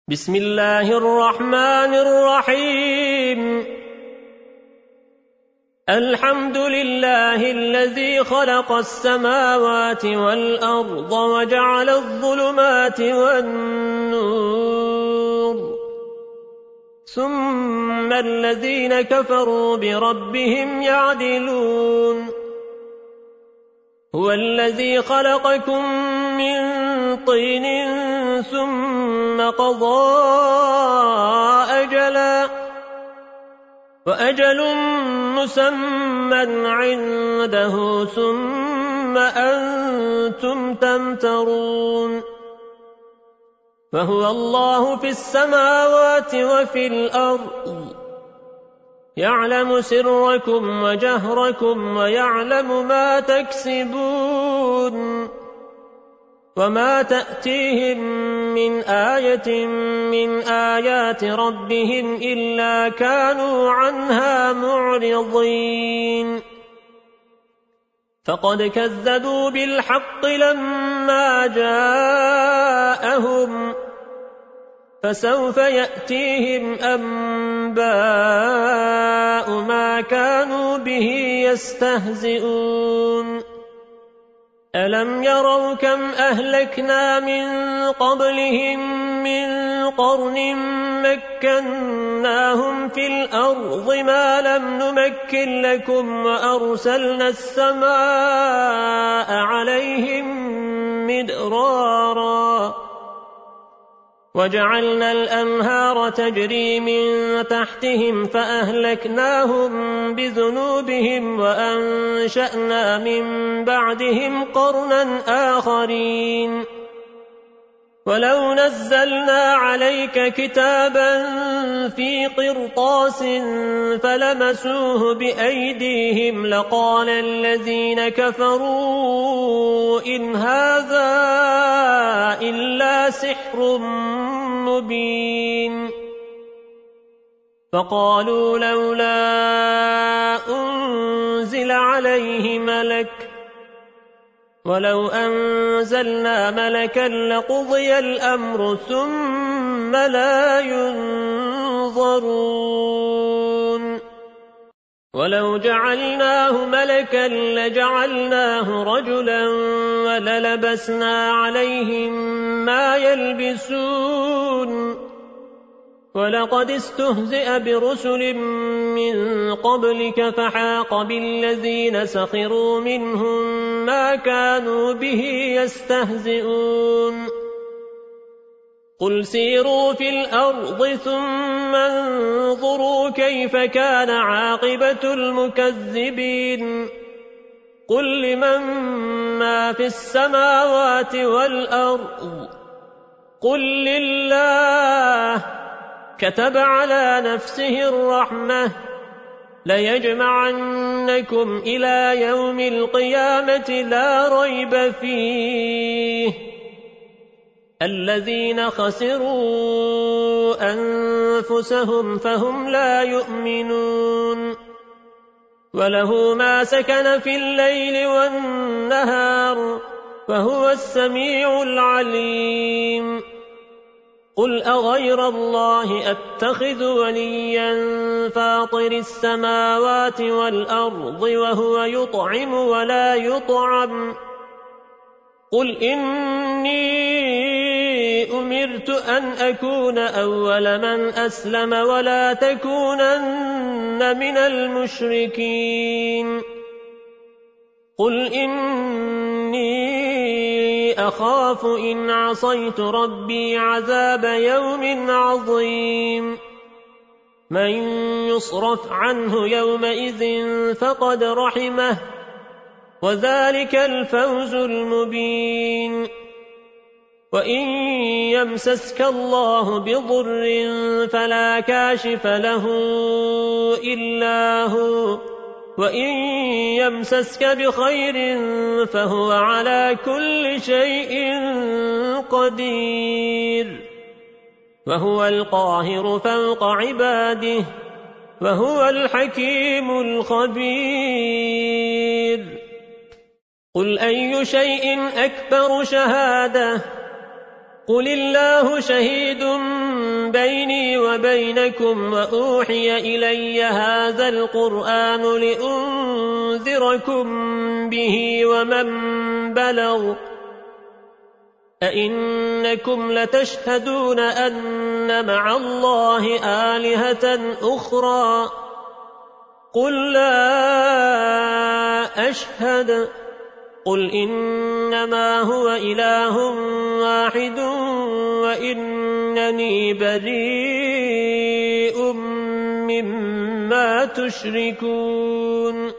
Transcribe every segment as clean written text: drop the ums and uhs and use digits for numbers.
بسم الله الرحمن الرحيم الحمد لله الذي خلق السماوات والأرض وجعل الظلمات والنور ثم الذين كفروا بربهم يعدلون هو الذي خلقكم من طين ثم قضى أجلا وأجل مسمى عنده ثم أنتم تمترون فهو الله في السماوات وفي الأرض يعلم سركم وجهركم ويعلم ما تكسبون وما تأتيهم من آية من آيات ربهم إلا كانوا عنها معرضين فقد كذبوا بالحق لما جاءهم فسوف يأتيهم أنباء ما كانوا به يستهزئون ألم يروا كم أهلكنا من قبلهم من قرن مكناهم في الأرض ما لم نمكن لكم وأرسلنا السماء عليهم مدرارا وجعلنا الأنهار تجري من تحتهم فأهلكناهم بذنوبهم وأنشأنا من بعدهم قرنا آخرين ولو نزلنا عليك كتابا في قرطاس فلمسوه بأيديهم لقال الذين كفروا إن هذا إلا سحر مبين فقالوا لولا أنزل عليه ملك ولو أنزلنا ملكا لقضي الأمر ثم لا ينظرون ولو جعلناه ملكا لجعلناه رجلا وللبسنا عليهم ما يلبسون ولقد استهزئ برسل من قبلك فحاق بالذين سخروا منهم ما كانوا به يستهزئون قل سيروا في الأرض ثم انظروا كيف كان عاقبة المكذبين قل لمن ما في السماوات والأرض قل لله كتب على نفسه الرحمة ليجمعنكم إلى يوم القيامة لا ريب فيه الذين خسروا أنفسهم فهم لا يؤمنون وله ما سكن في الليل والنهار وهو السميع العليم قل أغير الله أتخذ وليا فاطر السماوات والأرض وهو يطعم ولا يطعم قل إني أمرت أن أكون أول من أسلم ولا تكونن من المشركين قل إني أخاف إن عصيت ربي عذاب يوم عظيم من يصرف عنه يومئذ فقد رحمه وذلك الفوز المبين وإن يمسسك الله بضر فلا كاشف له إلا هو وإن يمسسك بخير فهو على كل شيء قدير وهو القاهر فوق عباده وهو الحكيم الخبير قل أي شيء أكبر شهادة قل الله شهيد بيني وبينكم وأوحي إلي هذا القرآن لأنذركم به ومن بلغ أئنكم لتشهدون أن مع الله آلهة أخرى قل لا أشهد قل إنما هو إله واحد وإنني بريء مما تشركون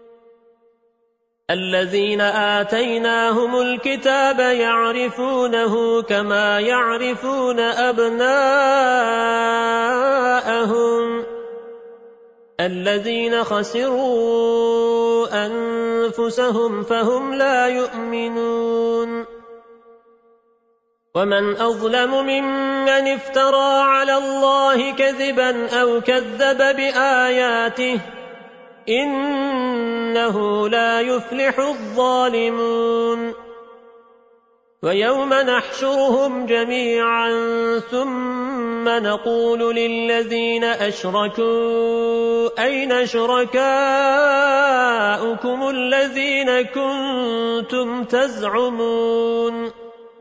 الذين آتيناهم الكتاب يعرفونه كما يعرفون أبناءهم الذين خسروا أنفسهم فهم لا يؤمنون ومن أظلم ممن افترى على الله كذبا أو كذب بآياته إنه لا يفلح الظالمون ويوم نحشرهم جميعا ثم نقول للذين أشركوا أين شركاؤكم الذين كنتم تزعمون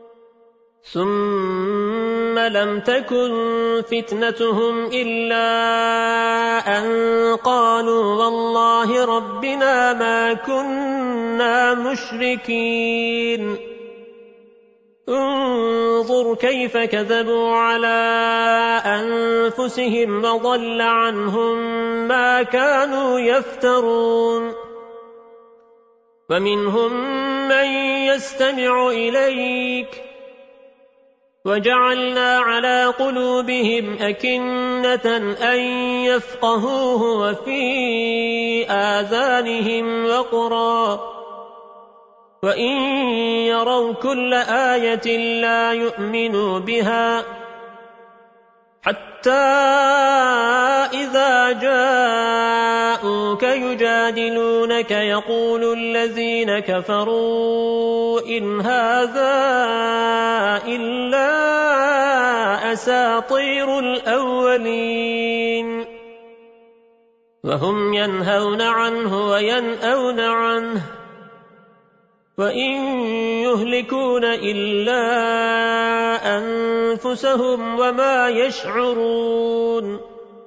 ثم لم تكن فتنتهم إلا أن قالوا والله ربنا ما كنا مشركين انظر كيف كذبوا على أنفسهم وضل عنهم ما كانوا يفترون ومنهم من يستمع إليك وجعلنا على قلوبهم أكنة أن يفقهوه وفي آذانهم وقرا وإن يروا كل آية لا يؤمنوا بها حتى إذا جاءوك يجادلونك يقول الذين كفروا إن هذا إلا أساطير الأولين وهم ينهون عنه وينأون عنه وإن يهلكون إلا أنفسهم وما يشعرون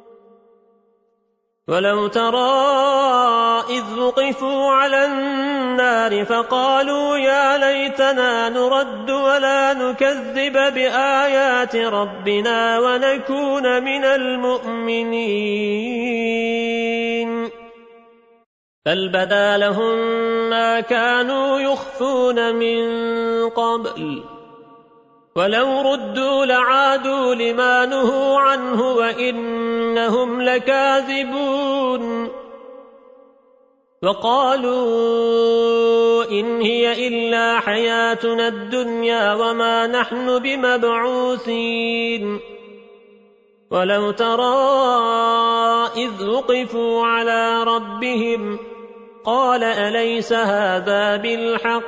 ولو ترى إذ وقفوا على النار فقالوا يا ليتنا نرد ولا نكذب بآيات ربنا ونكون من المؤمنين بل بدا لهم ما كانوا يخفون من قبل ولو ردوا لعادوا لما نهوا عنه وإنهم لكاذبون وقالوا إن هي إلا حياتنا الدنيا وما نحن بمبعوثين ولو ترى إذ وقفوا على ربهم قال أليس هذا بالحق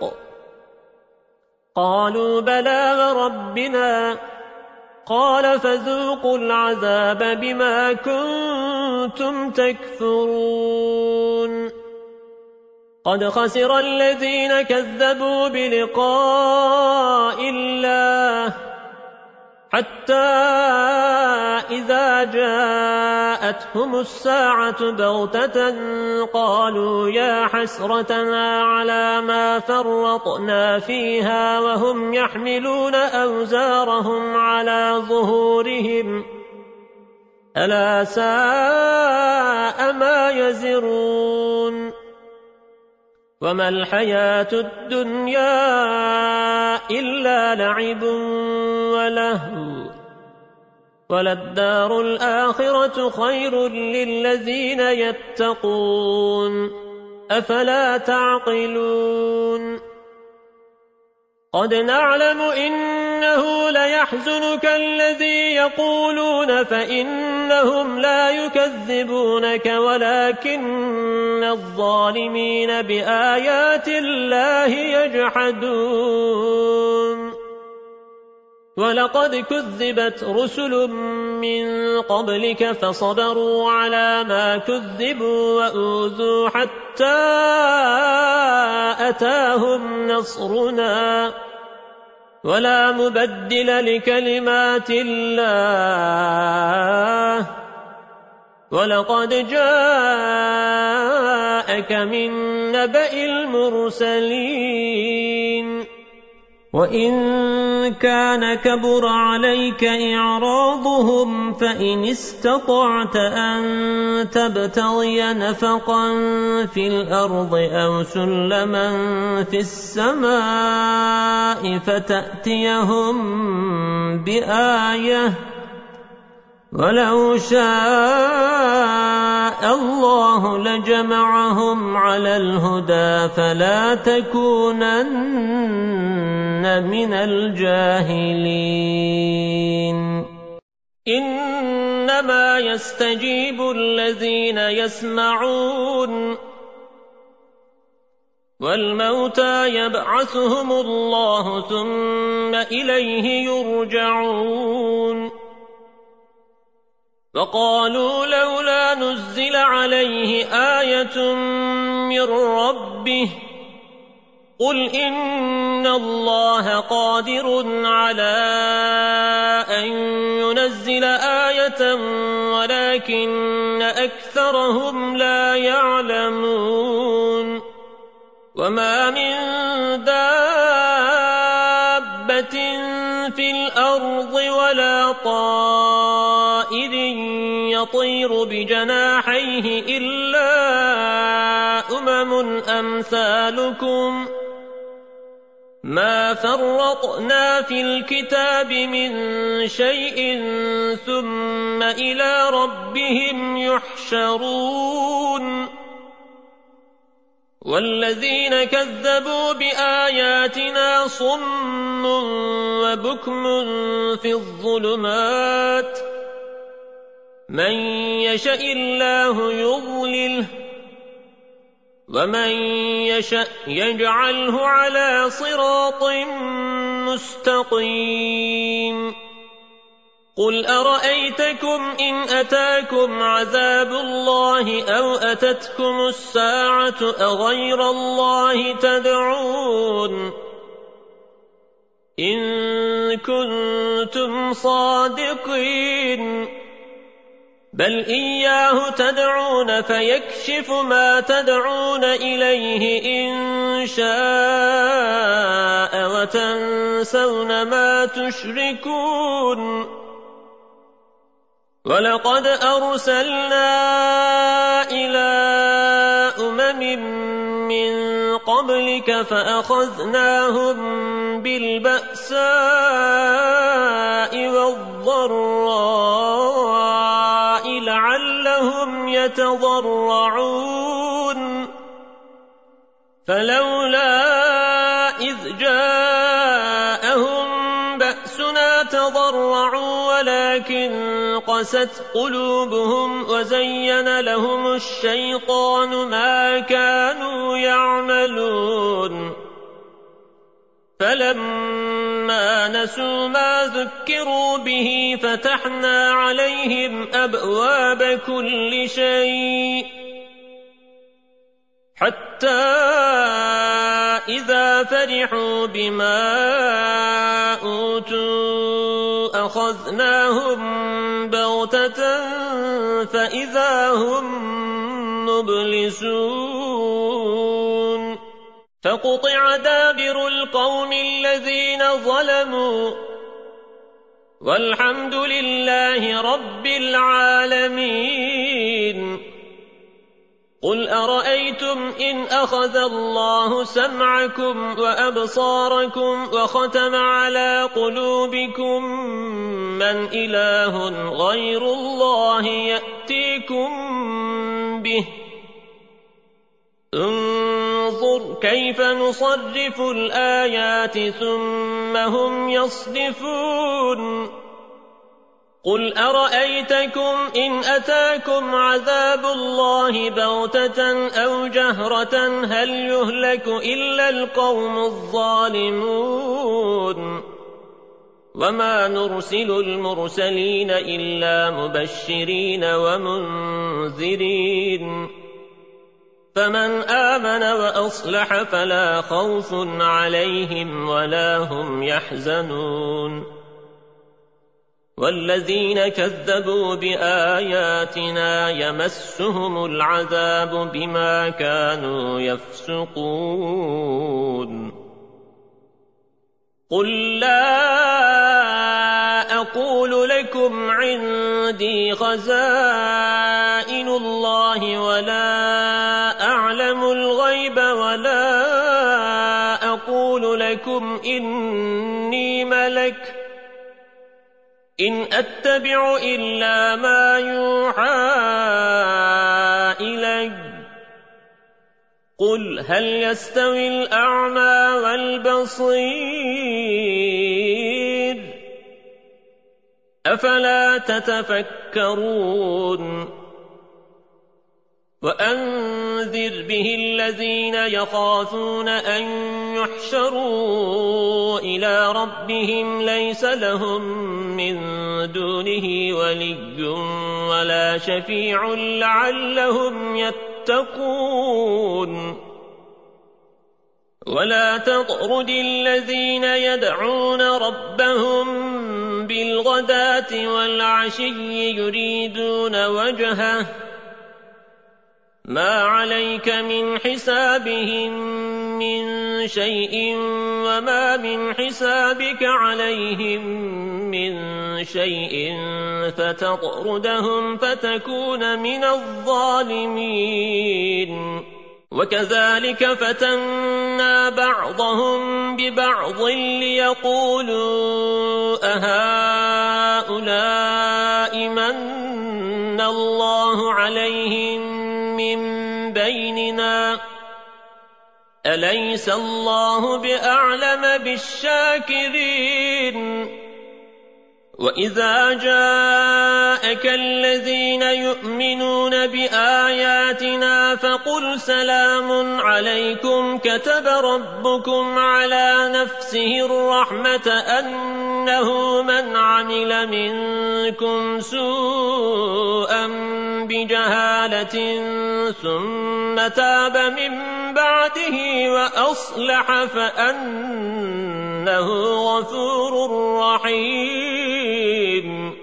قالوا بلى وربنا قال فذوقوا العذاب بما كنتم تكفرون قد خسر الذين كذبوا بلقاء الله حتى إذا جاءتهم الساعة بغتة قالوا يا حسرتنا على ما فرطنا فيها وهم يحملون أوزارهم على ظهورهم ألا ساء ما يزرون وما الحياة الدنيا إلا لعب ولهو وللدار الآخرة خير للذين يتقون أفلا تعقلون قد نعلم إنه ليحزنك الذي يقولون فإنهم لا يكذبونك ولكن الظالمين بآيات الله يجحدون ولقد كذبت رسل من قبلك فصبروا على ما كذبوا وأوذوا حتى أتاهم نصرنا ولا مبدل لكلمات الله ولقد جاءك من نبأ المرسلين وإن كان كبر عليك إعراضهم فإن استطعت أن تبتغي نفقا في الأرض أو سلما في السماء فتأتيهم بآية ولو شاء الله لجمعهم على الهدى فلا تكونن من الجاهلين إنما يستجيب الذين يسمعون والموتى يبعثهم الله ثم إليه يرجعون وقالوا لولا نزل عليه آية من ربه قل إن الله قادر على أن ينزل آية ولكن أكثرهم لا يعلمون وما من دابة في الأرض ولا طائر يطير بجناحيه إلا أمثالكم ما فرطنا في الكتاب من شيء ثم إلى ربهم يحشرون والذين كذبوا بآياتنا صم وبكم في الظلمات من يشاء الله يضلله ومن يشاء يجعله على صراط مستقيم قل أرأيتكم إن أتاكم عذاب الله أو أتتكم الساعة أغير الله تدعون إن كنتم صادقين بل إياه تدعون فيكشف ما تدعون إليه إن شاء وتنسون ما تشركون ولقد أرسلنا إلى من قبلك فأخذناهم بالبأساء والضراء لعلهم يتضرعون فلولا إذ جاءهم بأسنا تضرعوا ولكن قست قلوبهم وزين لهم الشيطان ما كانوا يعملون فلما نسوا ما ذكروا به فتحنا عليهم أبواب كل شيء حتى إذا فرحوا بما أوتوا أخذناهم بغتة فإذا هم مبلسون فقطع دابر القوم الذين ظلموا والحمد لله رب العالمين قل أرأيتم إن أخذ الله سمعكم وأبصاركم وختم على قلوبكم من إله غير الله يأتيكم به انظر كيف نصرف الآيات ثم هم يصدفون قل أرأيتكم إن أتاكم عذاب الله بغتة أو جهرة هل يهلك إلا القوم الظالمون وما نرسل المرسلين إلا مبشرين ومنذرين فمن آمن وأصلح فلا خوف عليهم ولا هم يحزنون والذين كذبوا بآياتنا يمسهم العذاب بما كانوا يفسقون قل لا أقول لكم عندي خزائن الله ولا أعلم الغيب ولا أقول لكم إني ملك إن أتبع إلا ما يوحى إلي قل هل يستوي الأعمى والبصير أفلا تتفكرون وأنذر به الذين يخافون أن يحشروا إلى ربهم ليس لهم من دونه ولي ولا شفيع لعلهم يتقون ولا تطرد الذين يدعون ربهم بالغداة والعشي يريدون وجهه ما عليك من حسابهم من شيء وما من حسابك عليهم من شيء فتطردهم فتكون من الظالمين وكذلك فتنا بعضهم ببعض ليقولوا أهؤلاء من الله عليهم من بيننا أليس الله بأعلم بالشاكرين وإذا جاءك الذين يؤمنون بآياتنا فقل سلام عليكم كتب ربكم على نفسه الرحمة أنه من عمل منكم سوءا بجهالة ثم تاب من بعده وأصلح فأنه غفور رحيم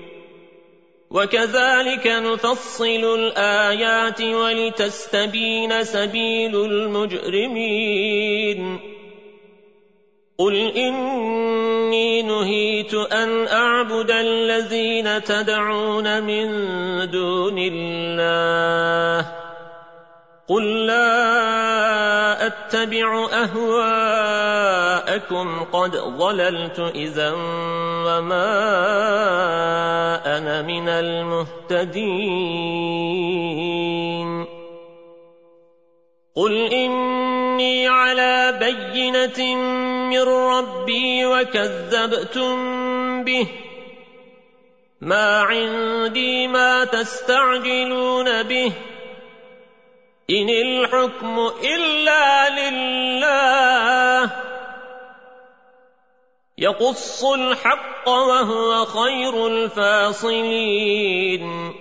وكذلك نفصل الآيات ولتستبين سبيل المجرمين قل إني نهيت أن أعبد الذين تدعون من دون الله قل لا أتبع أهواءكم قد ضللت إذا وما أنا من المهتدين قل إني على بينة من ربي وكذبتم به ما عندي ما تستعجلون به إن الحكم إلا لله يقص الحق وهو خير الفاصلين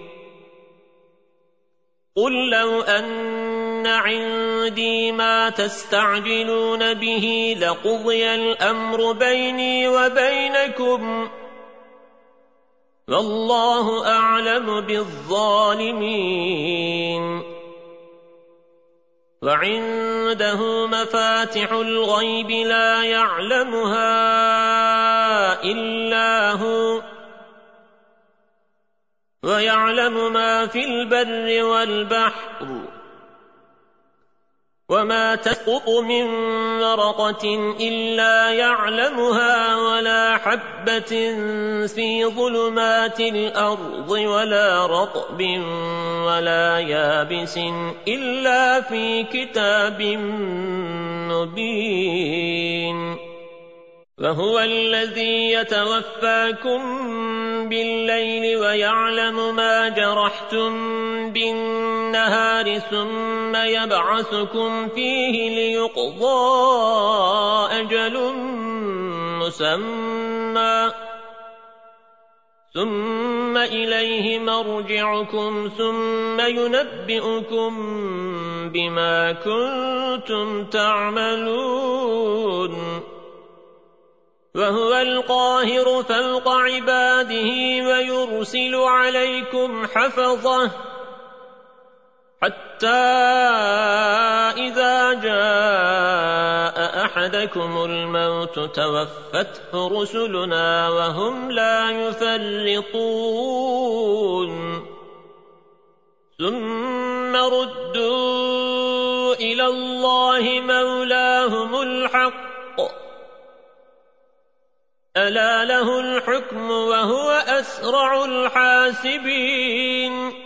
قل لو أن عندي ما تستعجلون به لقضي الأمر بيني وبينكم والله أعلم بالظالمين وعنده مفاتح الغيب لا يعلمها إلا هو ويعلم ما في البر والبحر وما تسقط من ورقة إلا يعلمها ولا حبة في ظلمات الأرض ولا رطب ولا يابس إلا في كتاب مبين وهو الذي يتوفاكم بالليل ويعلم ما جرحتم بالنهار ثم يبعثكم فيه ليقضى أجل مسمى ثم إليه مرجعكم ثم ينبئكم بما كنتم تعملون وهو القاهر فوق عباده ويرسل عليكم حفظه حتى إذا جاء أحدكم الموت توفته رسلنا وهم لا يفرطون ثم ردوا إلى الله مولاهم الحق ألا له الحكم وهو أسرع الحاسبين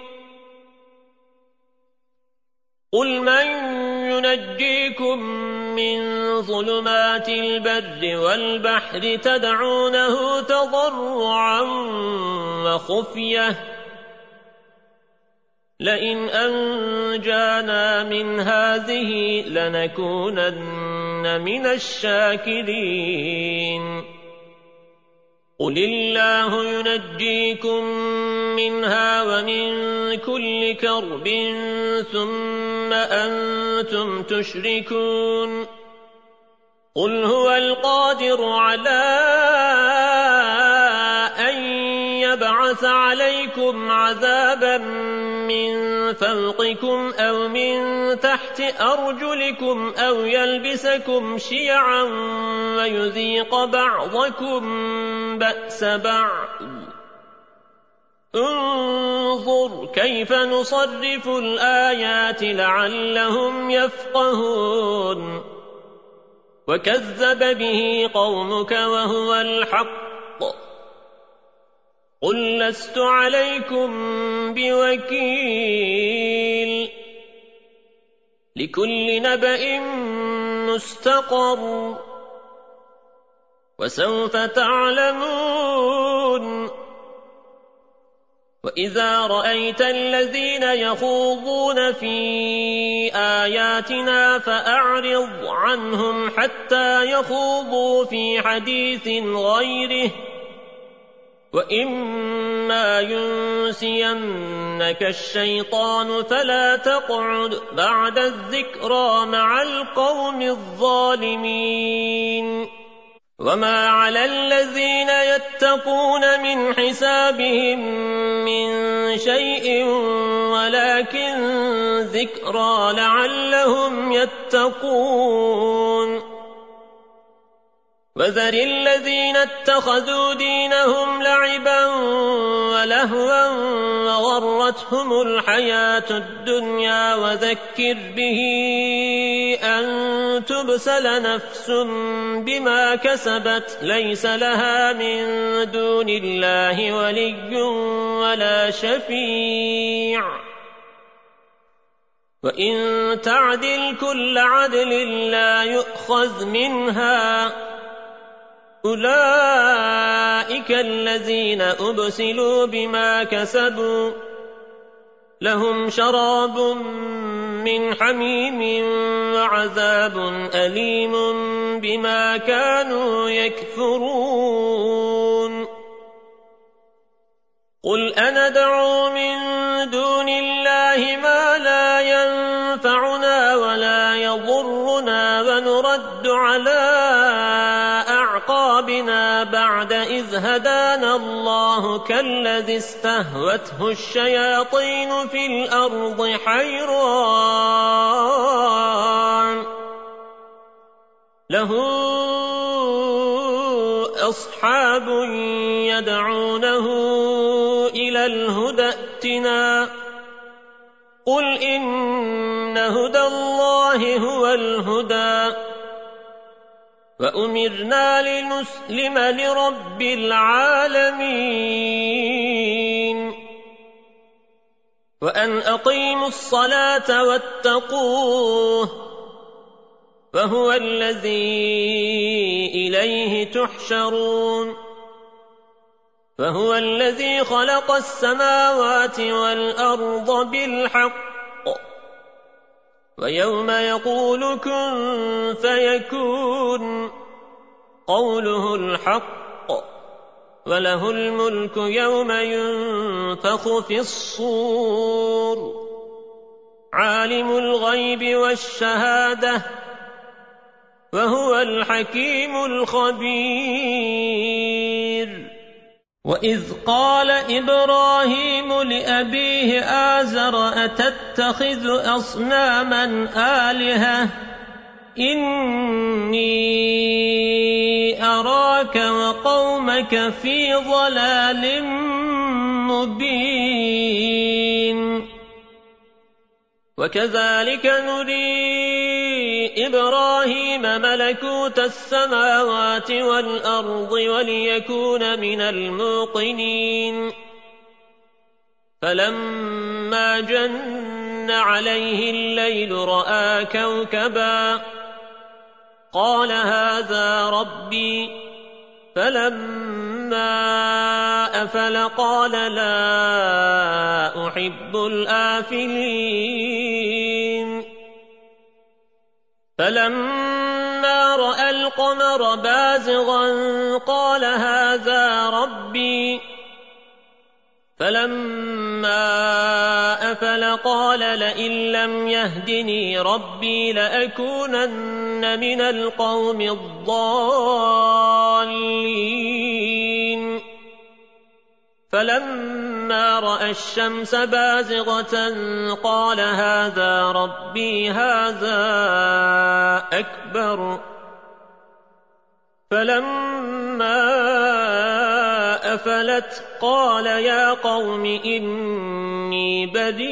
قل من ينجيكم من ظلمات البر والبحر تدعونه تضرعا وخفية لئن أنجانا من هذه لنكونن من الشاكرين قل الله ينجيكم منها ومن كل كرب ثم أنتم تشركون قل هو القادر على أن يبعث عليكم عذابا من فوقكم أو من تحت أرجلكم أو يلبسكم شيعا ويذيق بعضكم بأس بعض انظر كيف نصرف الآيات لعلهم يفقهون وكذب به قومك وهو الحق قل لست عليكم بوكيل لكل نبأ مستقر وسوف تعلمون وإذا رأيت الذين يخوضون في آياتنا فأعرض عنهم حتى يخوضوا في حديث غيره وإما ينسينك الشيطان فلا تقعد بعد الذكرى مع القوم الظالمين وما على الذين يتقون من حسابهم من شيء ولكن ذكرى لعلهم يتقون وذر الذين اتخذوا دينهم لعبا ولهوا وغرتهم الحياة الدنيا وذكر به أن تبسل نفس بما كسبت ليس لها من دون الله ولي ولا شفيع وإن تعدل كل عدل لا يؤخذ منها أولئك الذين أبسلوا بما كسبوا لهم شراب من حميم وعذاب أليم بما كانوا يكفرون قل أندعو من دون الله ما لا ينفعنا ولا يضرنا ونرد على أعقابنا بعد إذ هدانا الله كالذي استهوته الشياطين في الأرض حيران له أصحاب يدعونه إلى الهدى ائتنا قل إن هدى الله هو الهدى وأمرنا لنسلم لرب العالمين وأن أقيموا الصلاة واتقوه وهو الذي إليه تحشرون فهو الذي خلق السماوات والأرض بالحق ويوم يقول كن فيكون قوله الحق وله الملك يوم ينفخ في الصور عالم الغيب والشهادة وهو الحكيم الخبير وإذ قال إبراهيم لأبيه آزر أتتخذ أصناما آلهة إني أراك وقومك في ضلال مبين وكذلك نري إبراهيم ملكوت السماوات والأرض وليكون من الموقنين فلما جن عليه الليل رأى كوكبا قال هذا ربي فلما أفل قال لا أحب الآفلين فلما رأى القمر بازغا قال هذا ربي فلما أفل قال لئن لم يهدني ربي لأكونن من القوم الضالين فلما رأى الشمس بازغة قال هذا ربي هذا أكبر فلما أفلت قال يا قوم إني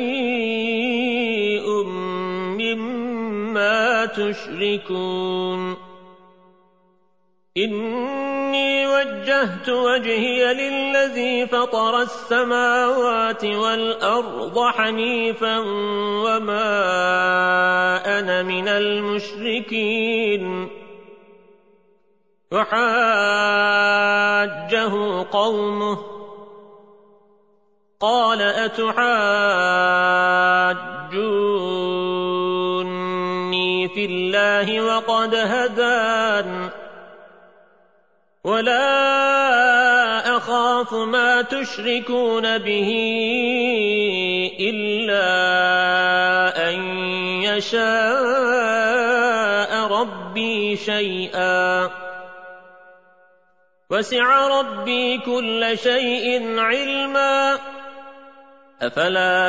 بريء مما تشركون إني وجهت وجهي للذي فطر السماوات والأرض حنيفا وما أنا من المشركين وحاجه قومه قال أتحاجوني في الله وقد هدان ولا أخاف ما تشركون به إلا أن يشاء ربي شيئا وسع ربي كل شيء علما أفلا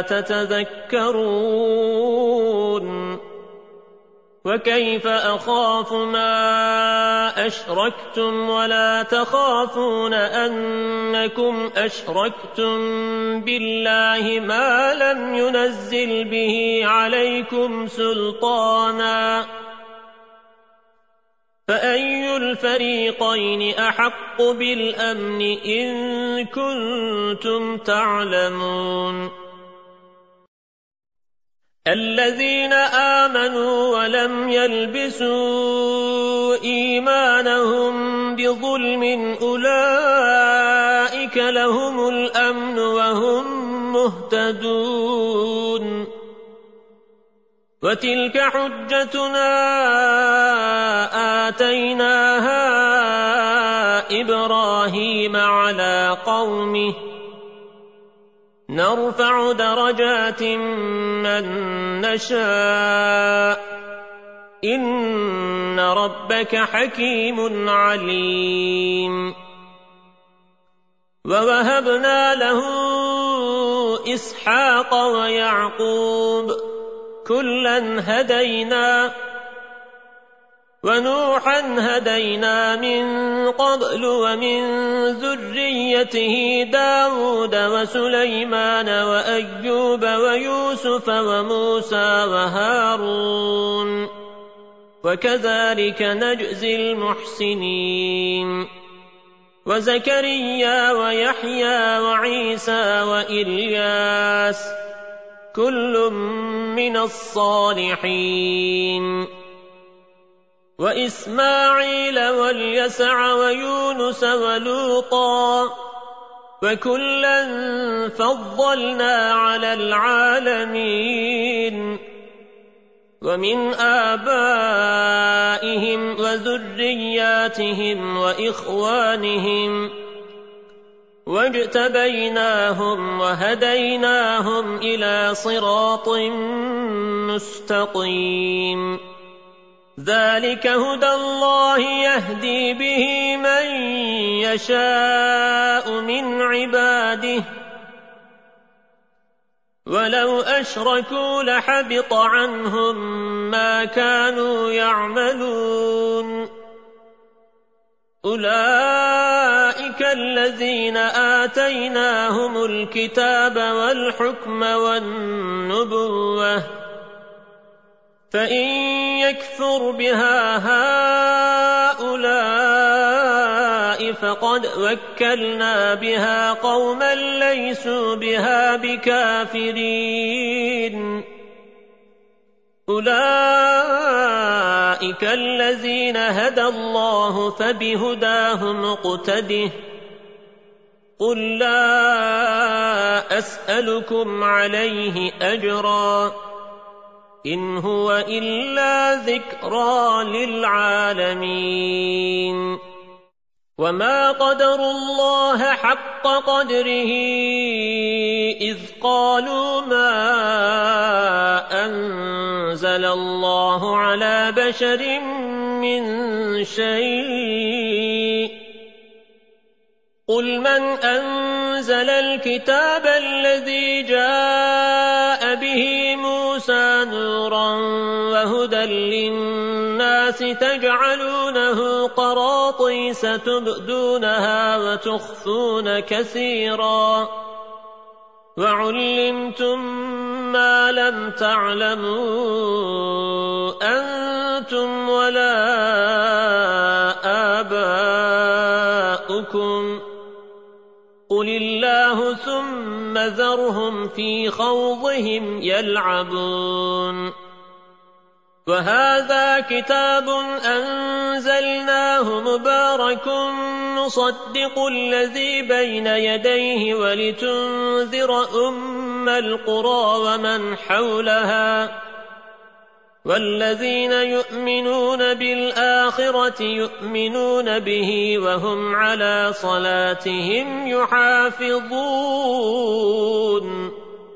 تتذكرون وكيف أخاف ما أشركتم ولا تخافون أنكم أشركتم بالله ما لم ينزل به عليكم سلطانا فأي الفريقين أحق بالأمن إن كنتم تعلمون الذين آمنوا ولم يلبسوا إيمانهم بظلم أولئك لهم الأمن وهم مهتدون وتلك حجتنا آتيناها إبراهيم على قومه نرفع درجات من نشاء إن ربك حكيم عليم ووهبنا له إسحاق ويعقوب كلا هدينا ونوحا هدينا من قبل ومن ذريته داود وسليمان وأيوب ويوسف وموسى وهارون وكذلك نجزي المحسنين وزكريا ويحيى وعيسى وإلياس كل من الصالحين وإسماعيل واليسع ويونس ولوطا وكلا فضلنا على العالمين ومن آبائهم وذرياتهم وإخوانهم واجتبيناهم وهديناهم إلى صراط مستقيم ذلك هدى الله يهدي به من يشاء من عباده ولو أشركوا لحبط عنهم ما كانوا يعملون أولئك الذين آتيناهم الكتاب والحكم والنبوة فإن يكفر بها هؤلاء فقد وكلنا بها قوما ليسوا بها بكافرين أولئك الذين هدى الله فبهداه مقتده قل لا أسألكم عليه أجرا إن هو إلا ذكرى للعالمين وما قدروا الله حق قدره إذ قالوا ما أنزل الله على بشر من شيء قل من أنزل الكتاب الذي جاء به موسى نورا وهدى للناس تجعلونه قراطيس تبدونها وتخفون كثيرا وعلمتم ما لم تعلموا أنتم ولا آباؤكم قل الله ثم ذرهم في خوضهم يلعبون وهذا كتاب أنزلناه مبارك مصدق الذي بين يديه ولتنذر أم القرى ومن حولها والذين يؤمنون بالآخرة يؤمنون به وهم على صلاتهم يحافظون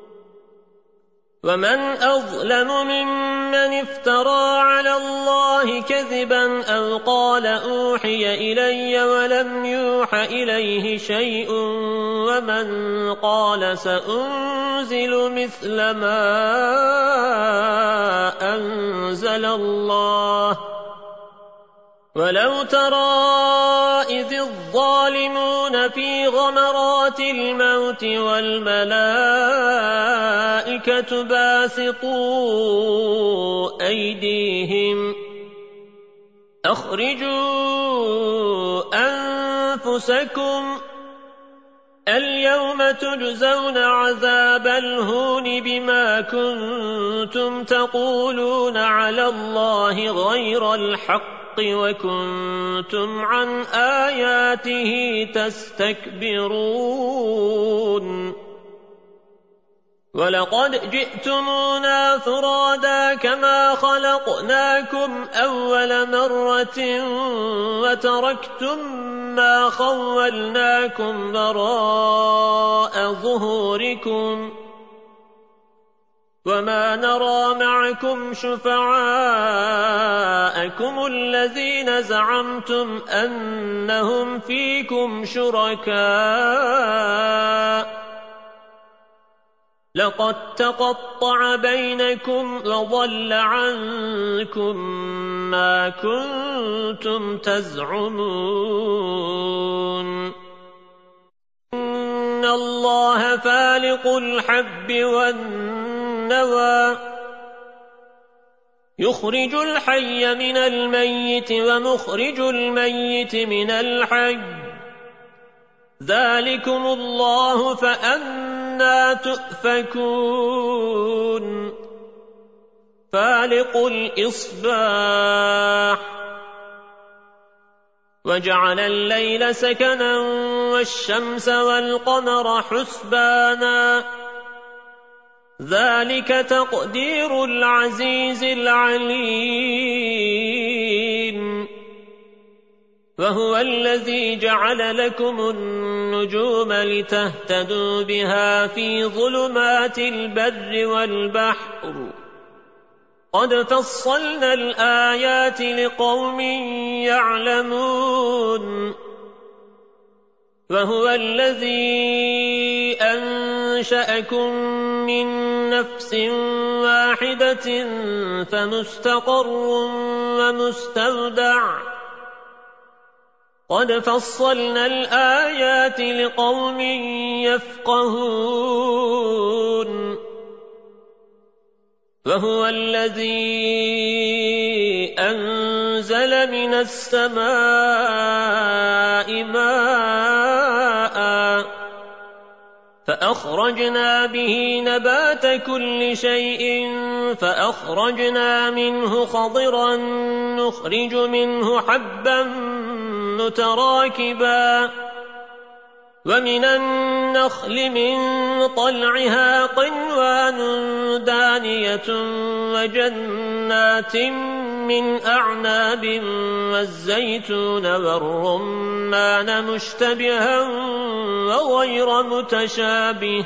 ومن أظلم ممن افترى على الله كذبا أو قال أوحي إلي ولم يوح إليه شيء ومن قال سأنزل مثل ما أنزل الله ولو ترى إذ الظالمون في غمرات الموت والملائكة باسطوا أيديهم أخرجوا أنفسكم اليوم تجزون عذاب الهون بما كنتم تقولون على الله غير الحق وكنتم عن آياته تستكبرون ولقد جئتمونا فرادا كما خلقناكم أول مرة وتركتم ما خولناكم وراء ظهوركم وما نرى معكم شفعاءكم الذين زعمتم أنهم فيكم شركاء لقد تقطع بينكم وضل عنكم ما كنتم تزعمون إن الله فالق الحب والنوى يخرج الحي من الميت ومخرج الميت من الحي ذلكم الله فأنى تؤفكون فالق الإصباح وجعل الليل سكنا والشمس والقمر حسبانا ذلك تقدير العزيز العليم وهو الذي جعل لكم النجوم لتهتدوا بها في ظلمات البر والبحر قد فصلنا الآيات لقوم يعلمون وهو الذي أنشأكم من نفس واحدة فمستقر ومستودع قد فصلنا الآيات لقوم يفقهون وهو الذي أنزل من السماء ماء فأخرجنا به نبات كل شيء فأخرجنا منه خضرا نخرج منه حبا متراكبا ومن النخل من طلعها قنوان دانية وجنات من أعناب والزيتون والرمان مشتبها وغير متشابه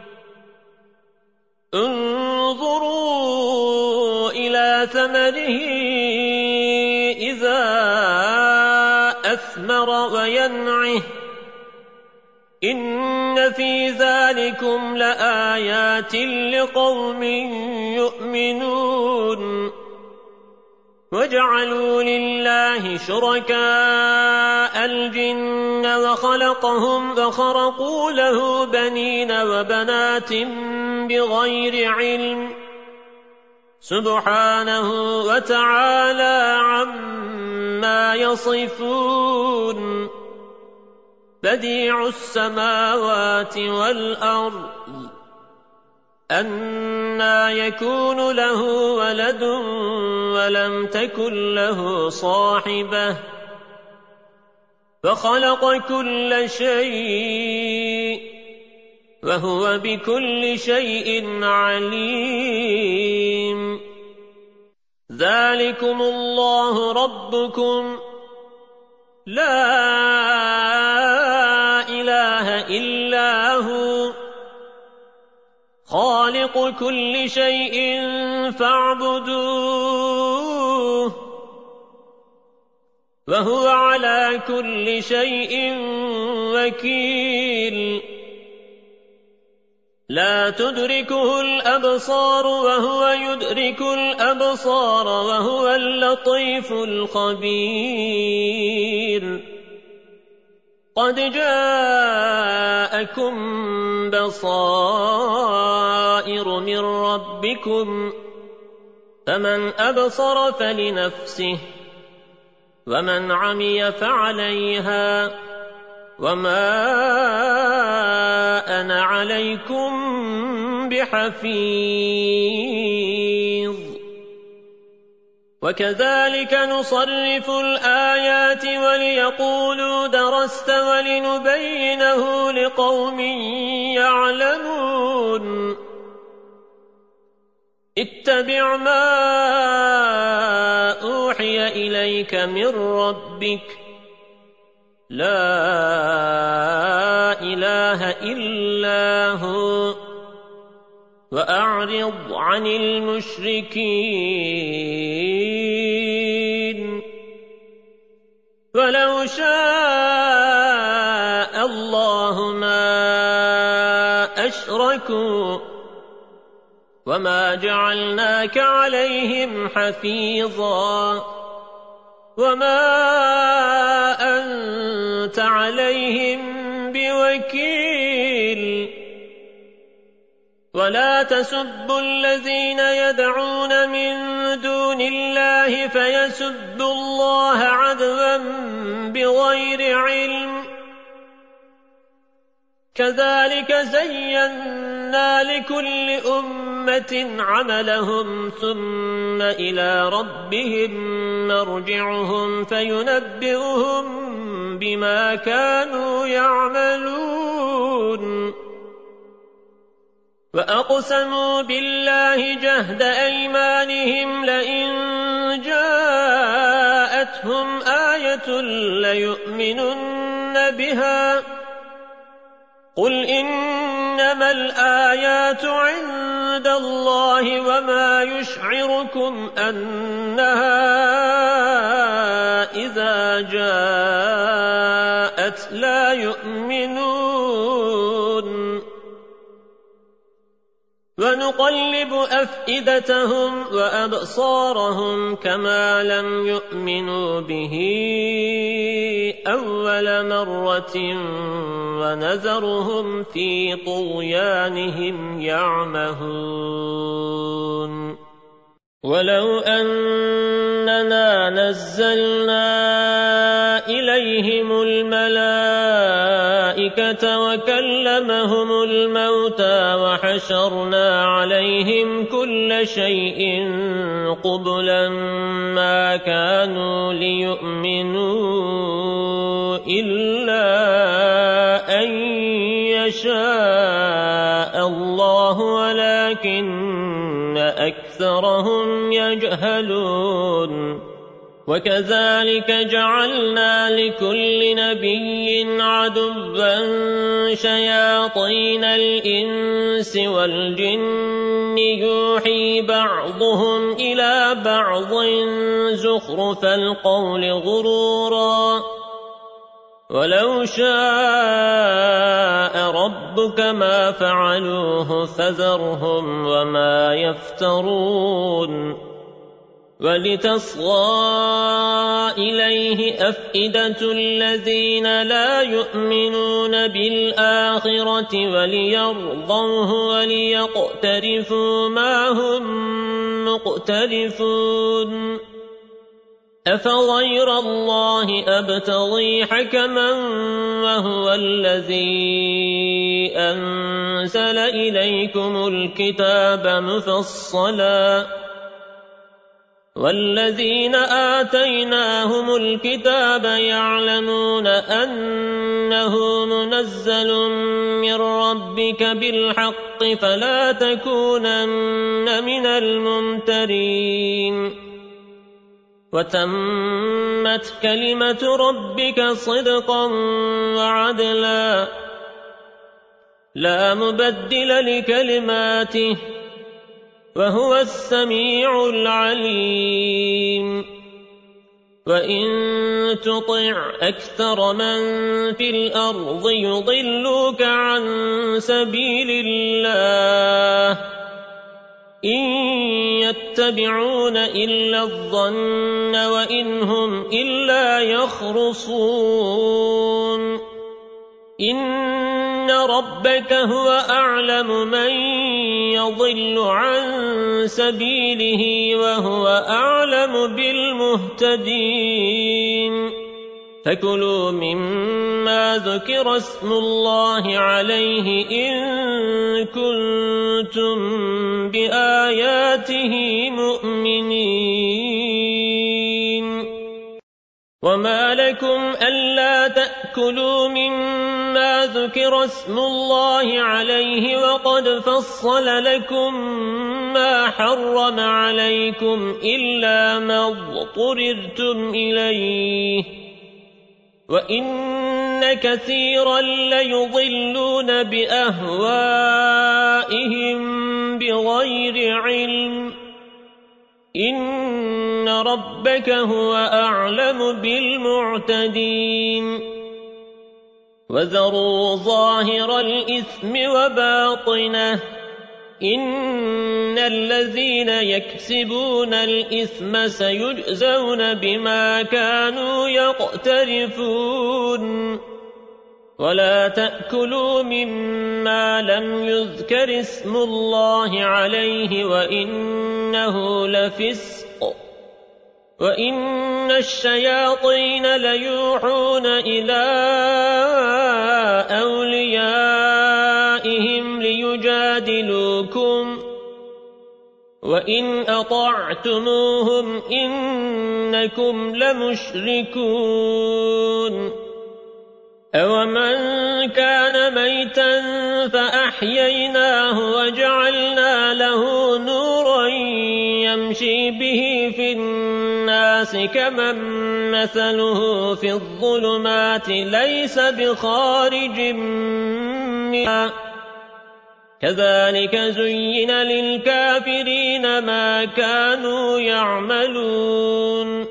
انظروا إلى ثمره إذا أثمر وينعه إن في ذلكم لآيات لقوم يؤمنون وجعلوا لله شركاء الجن وخلقهم وخرقوا له بنين وبنات بغير علم سبحانه وتعالى عما يصفون بديع السماوات والأرض أنى يكون له ولد ولم تكن له صاحبة فخلق كل شيء وهو بكل شيء عليم ذلكم الله ربكم لا إله إلا هو خالق كل شيء فاعبدوه وهو على كل شيء وكيل لا تدركه الأبصار وهو يدرك الأبصار وهو اللطيف الخبير قد جاءكم بصائر من ربكم فمن أبصر فلنفسه ومن عمي فعليها وما أنا عليكم بحفيظ وكذلك نصرف الآيات وليقولوا درست ولنبينه لقوم يعلمون اتبع ما أوحي إليك من ربك لا إله إلا هو وأعرض عن المشركين ولو شاء الله ما أشركوا وما جعلناك عليهم حفيظا وما أنت عليهم بوكيل ولا تسبوا الذين يدعون من دون الله فيسبوا الله عدوا بغير علم كذلك زينا لكل أمة عملهم ثم إلى ربهم مرجعهم فينبئهم بما كانوا يعملون وأقسموا بالله جهد أيمانهم لئن جاءتهم آية آيات ليؤمنن بها قل إنما الآيات عند الله وما يشعركم أنها إذا جاءت لا يؤمنون ونقلب أفئدتهم وأبصارهم كما لم يؤمنوا به أول مرة ونذرهم في طغيانهم يعمهون ولو أننا نزلنا إليهم الملائكة وكلمهم الموتى وحشرنا عليهم كل شيء قبلا ما كانوا ليؤمنوا إلا أن يشاء الله ولكن أكثرهم يجهلون وكذلك جعلنا لكل نبي عدوا شياطين الإنس والجن يوحي بعضهم إلى بعض زخرف القول غرورا ولو شاء ربك ما فعلوه فذرهم وما يفترون ولتصغى إليه أفئدة الذين لا يؤمنون بالآخرة وليرضوه وليقترفوا ما هم مقترفون أفغير الله أبتغي حكما وهو الذي أنزل إليكم الكتاب مفصلا والذين آتيناهم الكتاب يعلمون أنه منزل من ربك بالحق فلا تكونن من الممترين وتمت كلمة ربك صدقا وعدلا لا مبدل لكلماته وهو السميع العليم وإن تطع أكثر من في الأرض يضلوك عن سبيل الله إن يتبعون إلا الظن وإن هم إلا يخرصون إن ربك هو أعلم من يضل عن سبيله وهو أعلم بالمهتدين فكلوا مما ذكر اسم الله عليه إن كنتم بآياته مؤمنين وما لكم ألا تأكلوا مما ذكر اسم الله عليه وقد فصل لكم ما حرم عليكم إلا ما اضطررتم إليه وإن كثيرا ليضلون بأهوائهم بغير علم إن ربك هو أعلم بالمعتدين وذروا ظاهر الإثم وباطنه إن الذين يكسبون الإثم سيجزون بما كانوا يقترفون ولا تأكلوا مما لم يذكر اسم الله عليه وإنه لفسق وإن الشياطين ليوحون إلى أوليائهم ليجادلوكم وإن أطعتموهم إنكم لمشركون أومن كان ميتا فأحييناه وجعلنا له نورا يمشي به في الناس الناس كمن مثله في الظلمات ليس بخارج منها كذلك زين للكافرين ما كانوا يعملون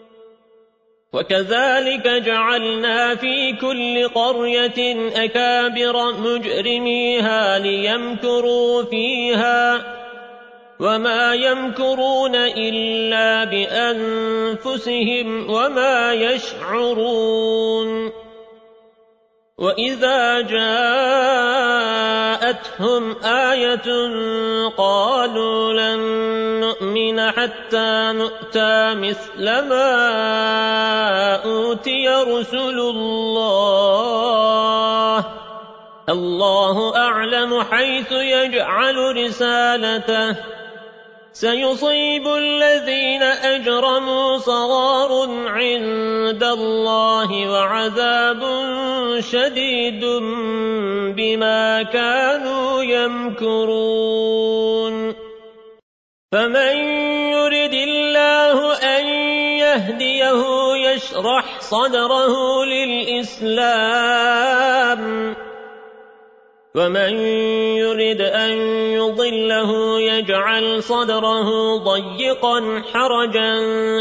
وكذلك جعلنا في كل قرية أكابر مجرميها ليمكروا فيها وما يمكرون إلا بأنفسهم وما يشعرون وإذا جاءتهم آية قالوا لن نؤمن حتى نؤتى مثل ما أوتي رسل الله أعلم حيث يجعل رسالته سيصيب الذين أجرموا صغار عند الله وعذاب شديد بما كانوا يمكرون فمن يرد الله أن يهديه يشرح صدره للإسلام ومن يرد أن يضله يجعل صدره ضيقا حرجا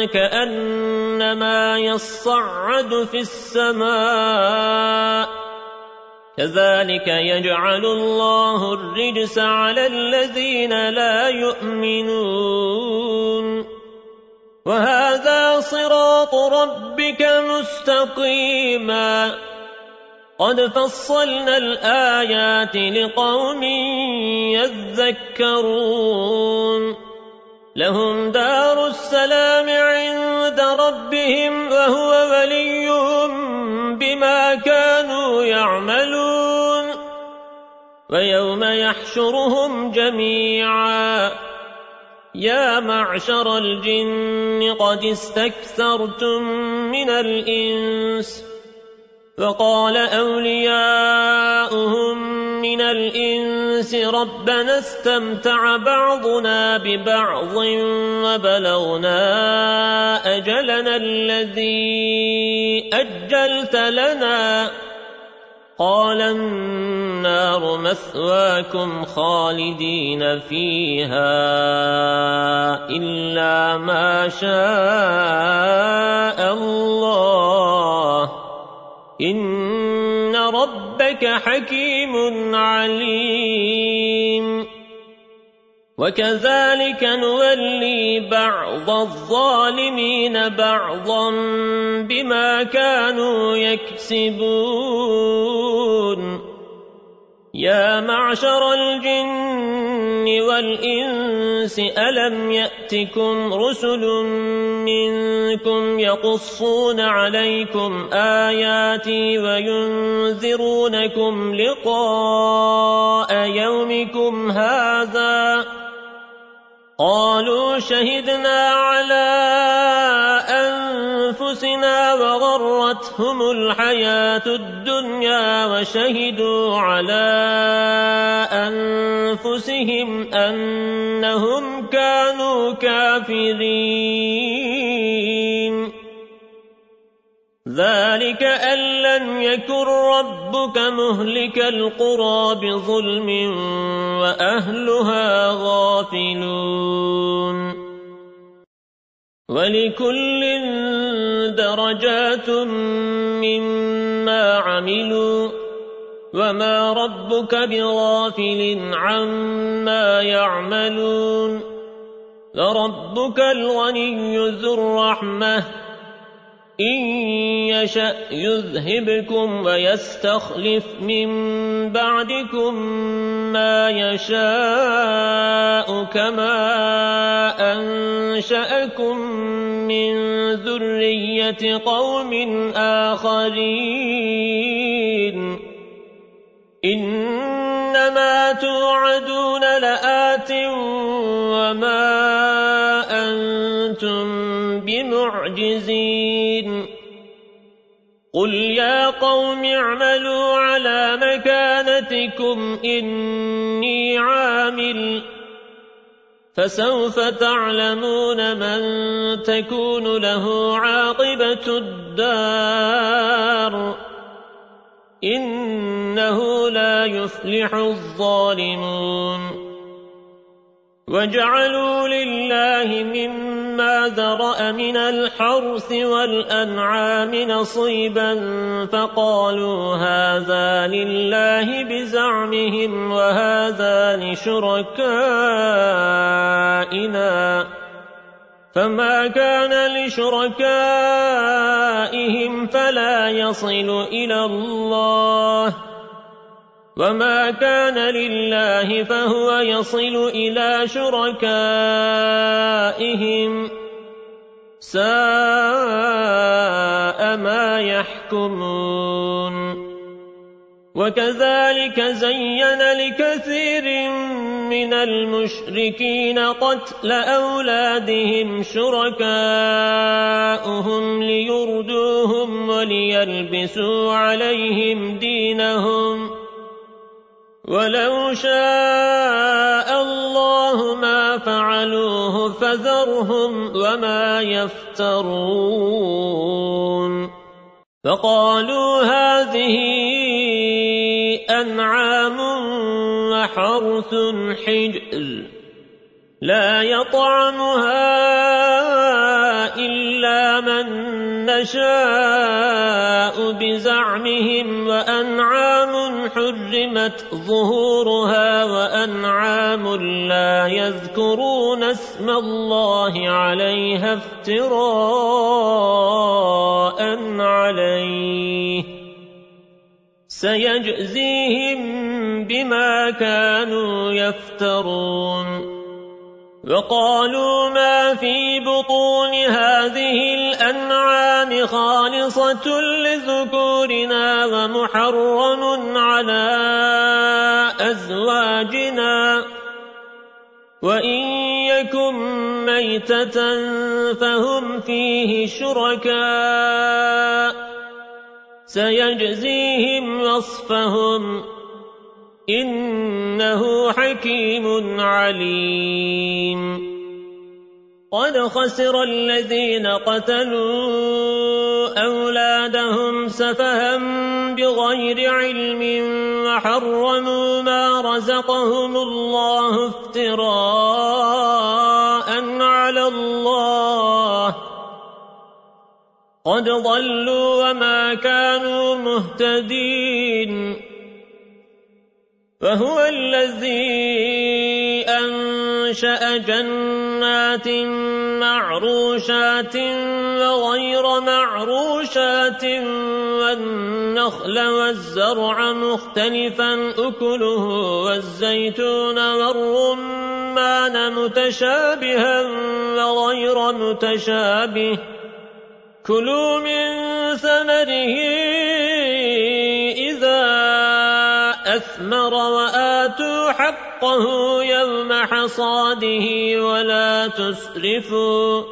كأنما يصعد في السماء كذلك يجعل الله الرجس على الذين لا يؤمنون وهذا صراط ربك مستقيما قد فصلنا الآيات لقوم يذكرون لهم دار السلام عند ربهم وهو وليهم بما كانوا يعملون ويوم يحشرهم جميعا يا معشر الجن قد استكثرتم من الإنس فقال أولياؤهم من الإنس ربنا استمتع بعضنا ببعض وبلغنا أجلنا الذي أجلت لنا قال النار مثواكم خالدين فيها إلا ما شاء الله إن ربك حكيم عليم وكذلك نولي بعض الظالمين بعضا بما كانوا يكسبون يا معشر الجن والإنس ألم يأتكم رسل منكم يقصون عليكم آياتي وينذرونكم لقاء يومكم هذا قالوا شهدنا على أنفسنا وغرتهم الحياة الدنيا وشهدوا على أنفسهم أنهم كانوا كافرين ذلك أن لم يكن ربك مهلك القرى بظلم وأهلها غافلون ولكل درجات مما عملوا وما ربك بغافل عما يعملون وربك الغني ذو الرحمة إن يشأ يذهبكم ويستخلف من بعدكم ما يشاء كما أنشأكم من ذرية قوم آخرين إنما توعدون لآت وما أنتم بمعجزين قل يا قوم اعملوا على مكانتكم إني عامل فسوف تعلمون من تكون له عاقبة الدار إنه لا يفلح الظالمون وجعلوا لله مما ذرأ من الحرث والأنعام نصيبا فقالوا هذا لله بزعمهم وهذا لشركائنا فما كان لشركائهم فلا يصل إلى الله وما كان لله فهو يصل إلى شركائهم ساء ما يحكمون وكذلك زين لكثير من المشركين قتل أولادهم شركاؤهم ليردوهم وليلبسوا عليهم دينهم ولو شاء الله ما فعلوه فذرهم وما يفترون فقالوا هذه أنعام وحرث حجر لا يطعمها إلا من نشاء بزعمهم وأنعام حرمت ظهورها وأنعام لا يذكرون اسم الله عليها افتراء عليه سيجزيهم بما كانوا يفترون وقالوا ما في بطون هذه الأنعام خالصة لذكورنا ومحرم على أزواجنا وإن يكن ميتة فهم فيه شركاء سيجزيهم وصفهم إنه حكيم عليم قد خسر الذين قتلوا أولادهم سفها بغير علم وحرموا ما رزقهم الله افتراء على الله قد ضلوا وما كانوا مهتدين وهو الذي أنشأ جنات معروشات وغير معروشات والنخل والزرع مختلفا أكله والزيتون والرمان متشابها وغير متشابه كلوا من ثمره إذا أثمر وآتوا حقه يوم حصاده ولا تسرفوا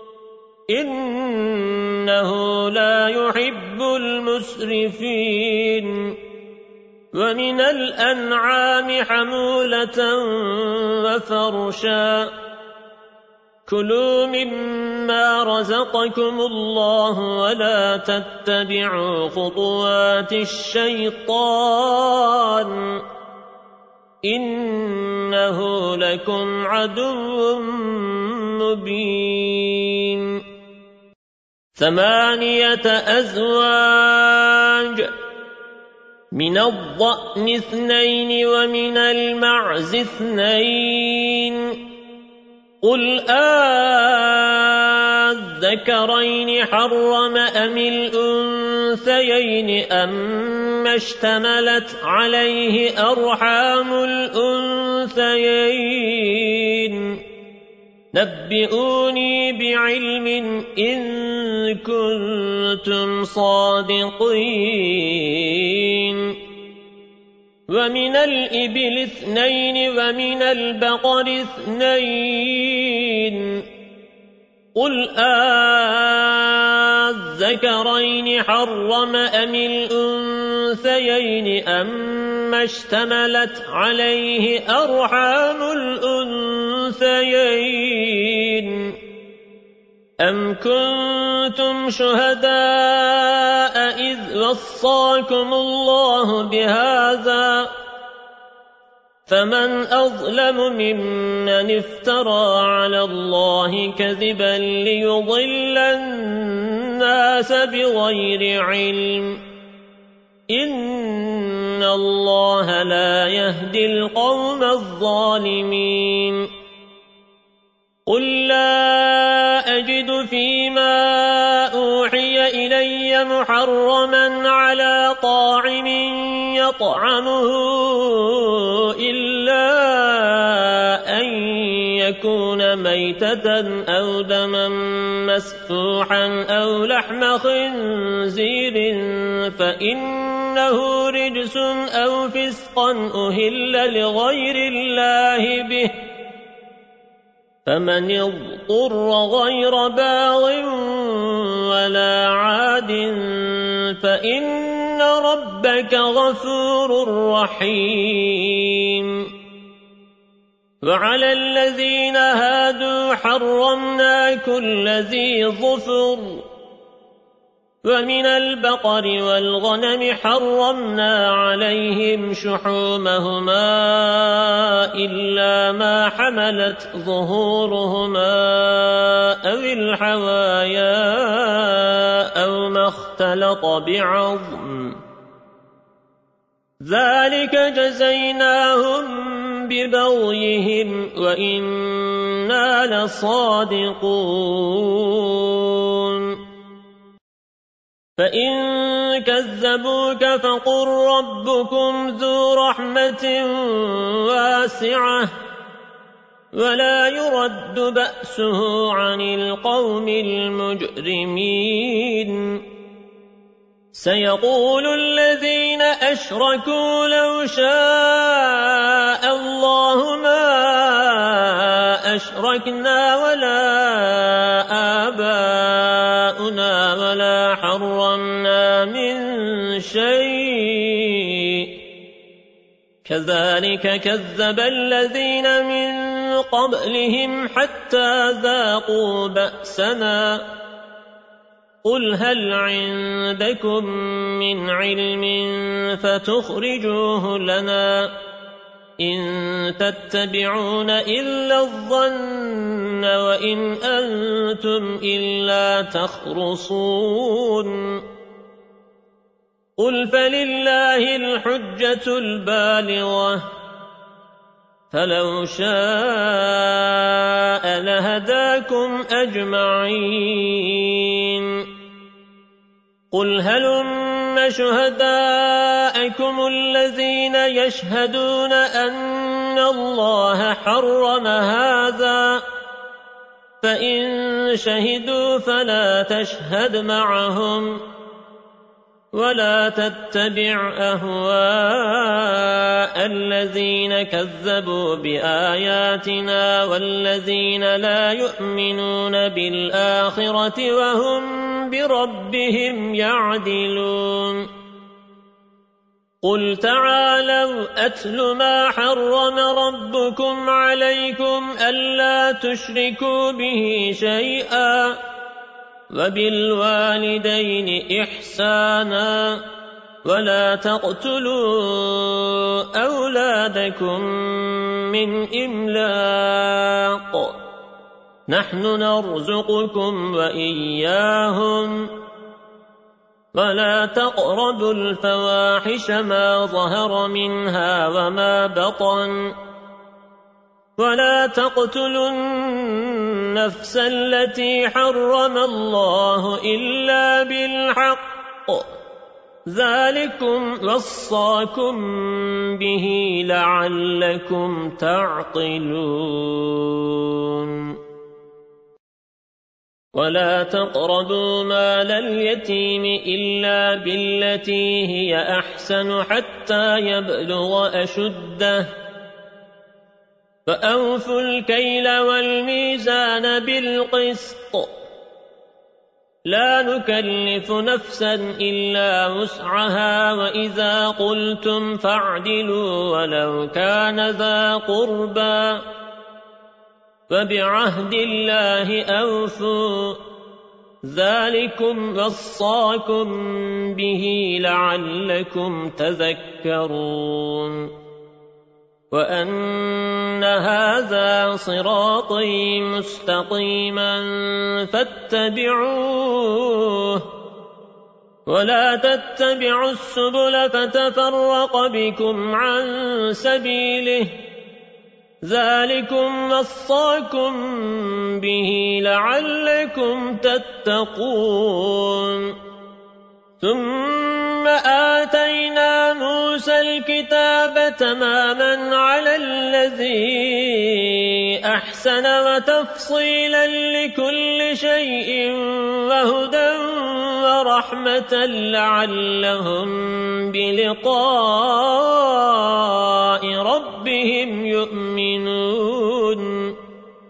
إنه لا يحب المسرفين ومن الأنعام حمولة وفرشا كلوا مما رزقكم الله ولا تتبعوا خطوات الشيطان إنه لكم عدو مبين 8 أزواج من الضأن 2 ومن المعز 2 قل الذكرين حرم أم الأنثيين أما اشتملت عليه أرحام الأنثيين نبئوني بعلم إن كنتم صادقين ومن الإبل 2 ومن البقر 2 قل الذكرين حرم أم الأنثيين أما اشتملت عليه أرحام الأنثيين الأنثيين أم كنتم شهداء إذ وصاكم الله بهذا فمن أظلم ممن افترى على الله كذبا ليضل الناس بغير علم إن الله لا يهدي القوم الظالمين قل لا أجد فيما أوحي إلي محرما على طاعم يطعمه إلا أن يكون ميتة أو دما مسفوحا أو لحم خنزير فإنه رجس أو فسقا أهل لغير الله به فمن اضطر غير باغ ولا عاد فإن ربك غفور رحيم وعلى الذين هادوا حرمنا كل ذي ظفر ومن البقر والغنم حرمنا عليهم شحومهما إلا ما حملت ظهورهما أو الحوايا أو ما اختلط بعظم ذلك جزيناهم ببغيهم وإنا لصادقون فإن كذبوك فقل ربكم ذو رحمة واسعة ولا يرد بأسه عن القوم المجرمين سيقول الذين أشركوا لو شاء الله ما أشركنا ولا آباؤنا ولا حرمنا من شيء كذلك كذب الذين من قبلهم حتى ذاقوا بأسنا قل هل عندكم من علم فتخرجوه لنا إن تتبعون إلا الظن وإن أنتم إلا تخرصون قل فلله الحجة البالغة فلو شاء لهداكم أجمعين قل هلم شهداءكم الذين يشهدون أن الله حرم هذا فإن شهدوا فلا تشهد معهم ولا تتبع أهواء الذين كذبوا بآياتنا والذين لا يؤمنون بالآخرة وهم بربهم يعدلون قل تعالوا أتل ما حرم ربكم عليكم ألا تشركوا به شيئا وبالوالدين إحسانا ولا تقتلوا أولادكم من إملاق نحن نرزقكم وإياهم ولا تقربوا الفواحش ما ظهر منها وما بطن ولا تقتلوا النفس التي حرم الله إلا بالحق ذلكم وصاكم به لعلكم تعقلون ولا تقربوا مال اليتيم إلا بالتي هي أحسن حتى يبلغ أشده فأوفوا الكيل والميزان بالقسط لا نكلف نفسا إلا وسعها وإذا قلتم فاعدلوا ولو كان ذا قربى فبعهد الله أوفوا ذلكم وصاكم به لعلكم تذكرون وأن هذا صراطي مستقيما فاتبعوه ولا تتبعوا السبل فتفرق بكم عن سبيله ذلكم وصاكم به لعلكم تتقون ثم آتينا موسى الكتاب تماما على الذي أحسن وتفصيلا لكل شيء وهدى ورحمة لعلهم بلقاء ربهم يؤمنون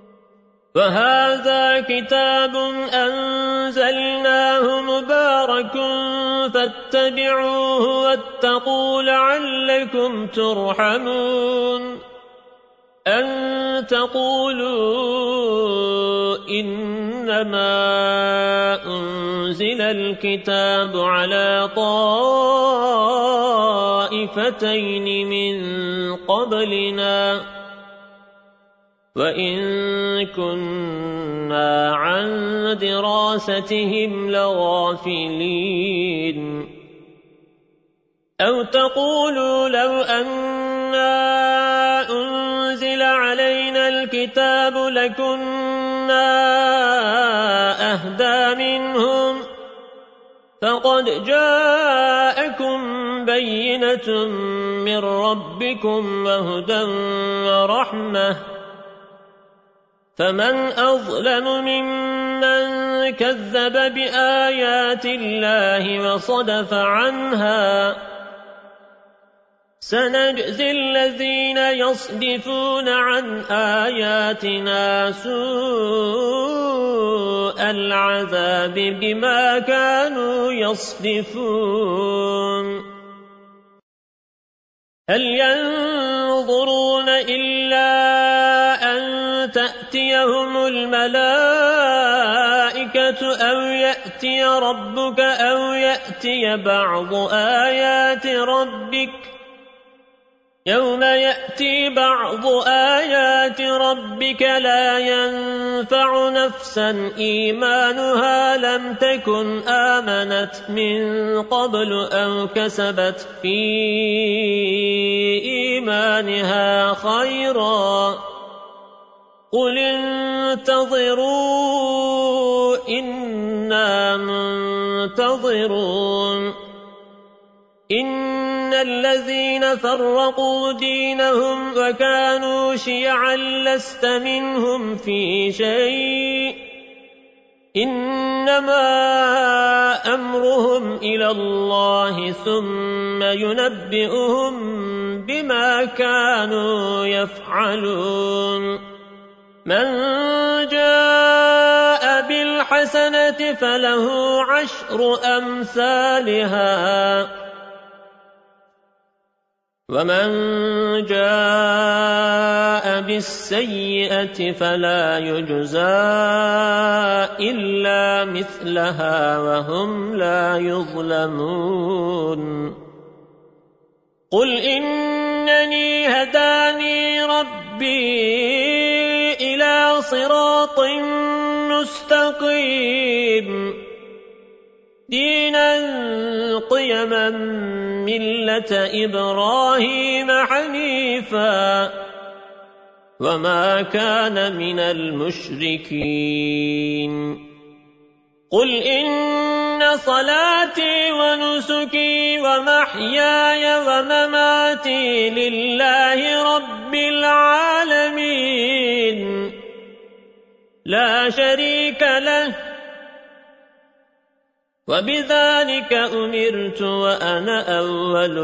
وهذا كتاب أنزلناه مبارك فاتبعوه واتقوا لعلكم ترحمون أن تقولوا إنما أنزل الكتاب على طائفتين من قبلنا وإن كنا عن دراستهم لغافلين أو تقولوا لو أنا أنزل علينا الكتاب لكنا أهدى منهم فقد جاءكم بينة من ربكم وهدى ورحمة فمن أظلم ممن كذب بآيات الله وصدف عنها سنجزي الذين يصدفون عن آياتنا سوء العذاب بما كانوا يصدفون هل ينظرون إلا أن تأتيهم الملائكة أو يأتي ربك أو يأتي بعض آيات ربك يوم يأتي بعض آيات ربك لا ينفع نفسا إيمانها لم تكن آمنت من قبل أو كسبت في إيمانها خيرا قل انتظروا إنا منتظرون إن الذين فرقوا دينهم وكانوا شيعا لست منهم في شيء إنما أمرهم إلى الله ثم ينبئهم بما كانوا يفعلون من جاء بالحسنة فله عشر أمثالها ومن جاء بالسيئة فلا يجزى إلا مثلها وهم لا يظلمون قل إنني هداني ربي إلى صراط مستقيم دينا قيما ملة إبراهيم حنيفا وما كان من المشركين قل إن صلاتي ونسكي ومحياي ومماتي لله رب العالمين لا شريك له وبذلك أمرت وأنا أول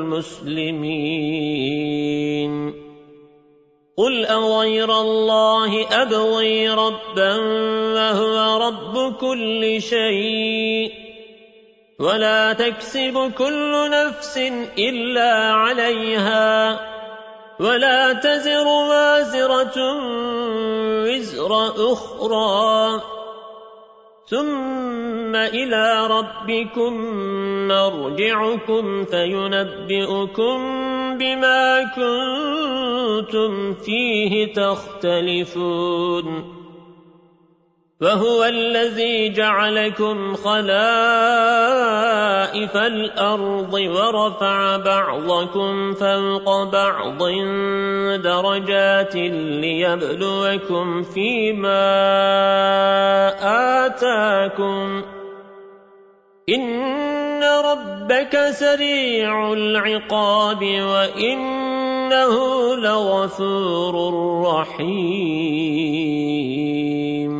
المسلمين قل أغير الله أبغي ربا وهو رب كل شيء ولا تكسب كل نفس إلا عليها ولا تزر وازرة وازرة وزر أخرى ثم إلى ربكم مرجعكم فينبئكم بما كنتم فيه تختلفون وهو الذي جعلكم خلائف الأرض ورفع بعضكم فوق بعض درجات ليبلوكم فيما آتاكم إن ربك سريع العقاب وإنه لغفور رحيم